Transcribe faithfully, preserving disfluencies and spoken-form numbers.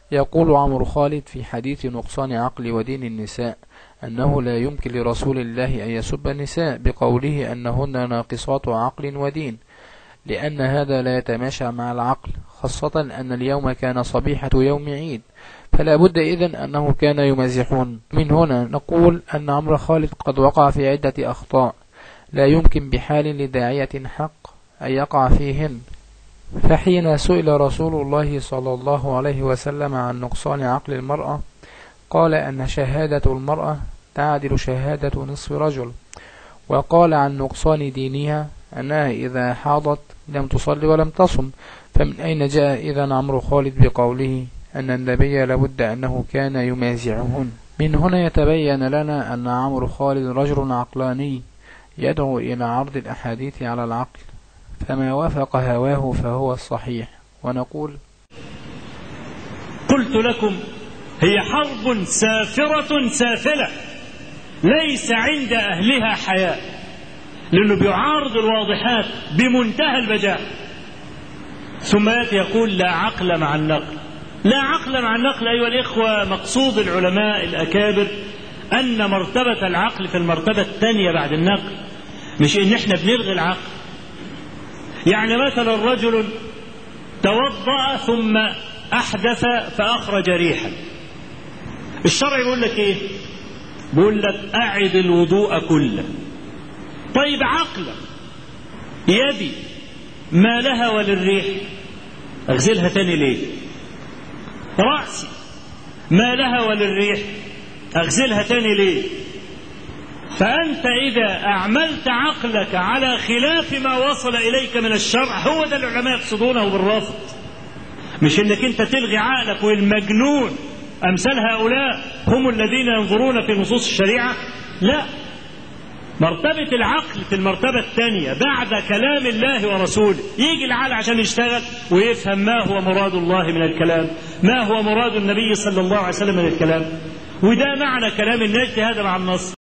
يقول عمرو خالد في حديث نقصان عقل ودين النساء أنه لا يمكن لرسول الله أن يسب النساء بقوله أنهن ناقصات عقل ودين، لأن هذا لا يتماشى مع العقل، خاصة أن اليوم كان صبيحة يوم عيد، فلا بد إذن أنه كان يمازحون. من هنا نقول أن عمرو خالد قد وقع في عدة أخطاء لا يمكن بحال لداعية حق أن يقع فيهن. فحين سئل رسول الله صلى الله عليه وسلم عن نقصان عقل المرأة قال أن شهادة المرأة تعدل شهادة نصف رجل، وقال عن نقصان دينها أنها إذا حاضت لم تصلي ولم تصم. فمن أين جاء إذن عمرو خالد بقوله أن النبي لابد أنه كان يمازعهن؟ من هنا يتبين لنا أن عمرو خالد رجل عقلاني يدعو إلى عرض الأحاديث على العقل، فما وافق هواه فهو الصحيح. ونقول: قلت لكم هي حرب سافرة سافلة ليس عند أهلها حياء، لأنه بيعارض الواضحات بمنتهى البجاء، ثم يأتي يقول لا عقل مع النقل. لا عقل مع النقل أيها الإخوة، مقصود العلماء الأكابر أن مرتبة العقل في المرتبة الثانية بعد النقل، مش إن إحنا بنلغي العقل. يعني مثلا رجل توضأ ثم أحدث فأخرج ريحا، الشرع يقول لك إيه؟ بيقول لك أعد الوضوء كله. طيب عقلا يدي ما لها وللريح أغسلها تاني ليه؟ رأسي ما لها وللريح أغسلها تاني ليه؟ فأنت إذا أعملت عقلك على خلاف ما وصل إليك من الشرع، هو ده العلماء يقصدونه بالرافض، مش إنك أنت تلغي عقلك. والمجنون أمثال هؤلاء هم الذين ينظرون في نصوص الشريعة. لا، مرتبة العقل في المرتبة الثانية بعد كلام الله ورسوله. يجي العقل عشان يشتغل ويفهم ما هو مراد الله من الكلام، ما هو مراد النبي صلى الله عليه وسلم من الكلام، وده معنى كلام النجد هذا مع النص.